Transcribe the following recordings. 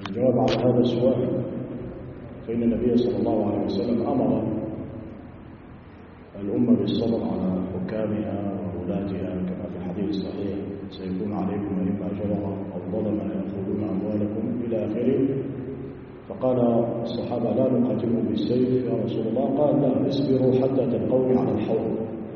الجواب على هذا السؤال، فإن النبي صلى الله عليه وسلم أمر الأمة بالصبر على حكامها وولاتها كما في الحديث الصحيح: سيكون عليكم أئمة جرى أو ظلما يأخذون أموالكم إلى آخره. فقال الصحابة: لا نقاتلهم بالسيف يا رسول الله. قال: لا، اصبروا حتى تلقوني على الحوض.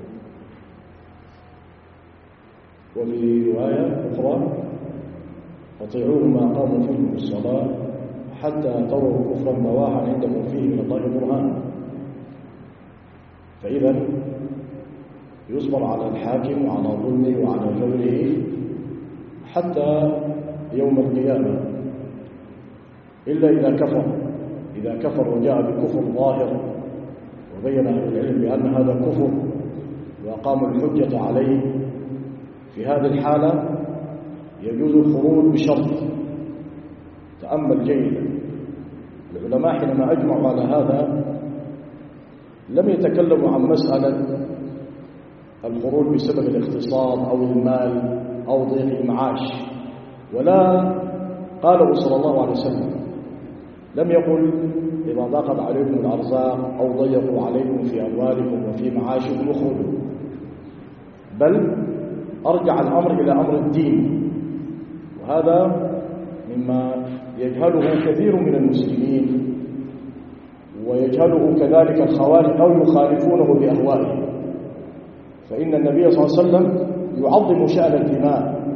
وفي رواية أخرى: أطيعوهم ما قاموا فيكم الصلاة حتى تروا كفرا بواحا عندكم فيه من الله برهان. فإذا يصبر على الحاكم وعلى ظلمه وعلى جوره حتى يوم القيامة، إلا إذا كفر وجاء بكفر ظاهر وبين أهل العلم بأن هذا كفر وأقاموا الحجة عليه، في هذه الحالة يجوز الخروج بشرط. تأمل جيدا، العلماء حينما أجمعوا على هذا لم يتكلموا عن مسألة الخروج بسبب الاغتصاب أو المال أو ضيق المعاش، ولا قاله صلى الله عليه وسلم لم يقل إذا ضاقت عليكم الأرزاق أو ضيقوا عليكم في أموالكم وفي معاشكم اخرجوا، بل أرجع الأمر إلى أمر الدين. وهذا مما يجهله كثير من المسلمين ويجهله كذلك الخوارج أو يخالفونه بأهوائهم. فإن النبي صلى الله عليه وسلم يعظم شأن الدماء،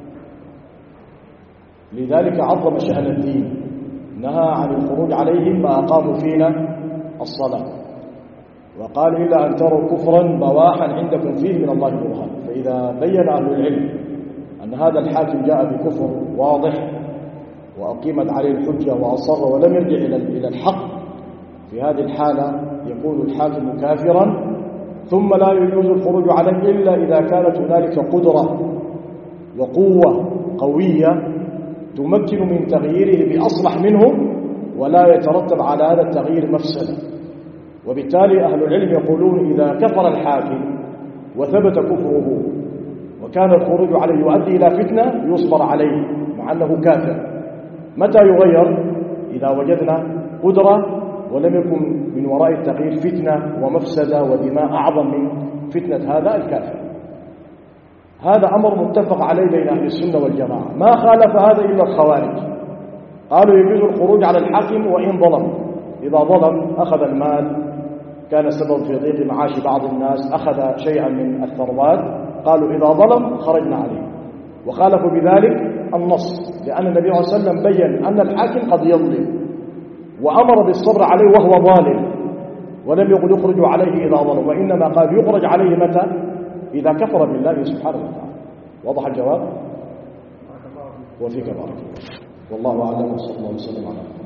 لذلك عظم شأن الدين، نهى عن الخروج عليهم ما أقاموا فينا الصلاة، وقال: إلا أن تروا كفرا بواحا عندكم فيه من الله برهان. فإذا بين أهل العلم أن هذا الحاكم جاء بكفر واضح وأقيمت عليه الحجة وأصر ولم يرجع إلى الحق، في هذه الحالة يكون الحاكم كافرا، ثم لا يجوز الخروج عليه إلا إذا كانت هنالك قدرة وقوة قوية تمكن من تغييره بأصلح منه ولا يترتب على هذا التغيير مفسدة. وبالتالي أهل العلم يقولون: إذا كفر الحاكم وثبت كفره وكان الخروج عليه يؤدي إلى فتنة يصبر عليه مع أنه كافر. متى يغير؟ إذا وجدنا قدرة ولم يكن من وراء التغيير فتنة ومفسدة ودماء أعظم من فتنة هذا الكافر. هذا أمر متفق عليه بين أهل السنة والجماعة، ما خالف هذا إلا الخوارج. قالوا يجوز الخروج على الحاكم وإن ظلم، إذا ظلم أخذ المال، كان سبب في ضيق معاش بعض الناس، أخذ شيئا من الثروات، قالوا إذا ظلم خرجنا عليه. وخالفوا بذلك النص، لأن النبي صلى الله عليه وسلم بيّن أن الحاكم قد يظلم وأمر بالصبر عليه وهو ظالم، ولم يقل يخرج عليه إذا ظلم، وإنما قال يخرج عليه متى؟ إذا كفر بالله سبحانه وتعالى. وضح الجواب؟ وفيك بارك الله. والله أعلم، وصلى الله وسلم على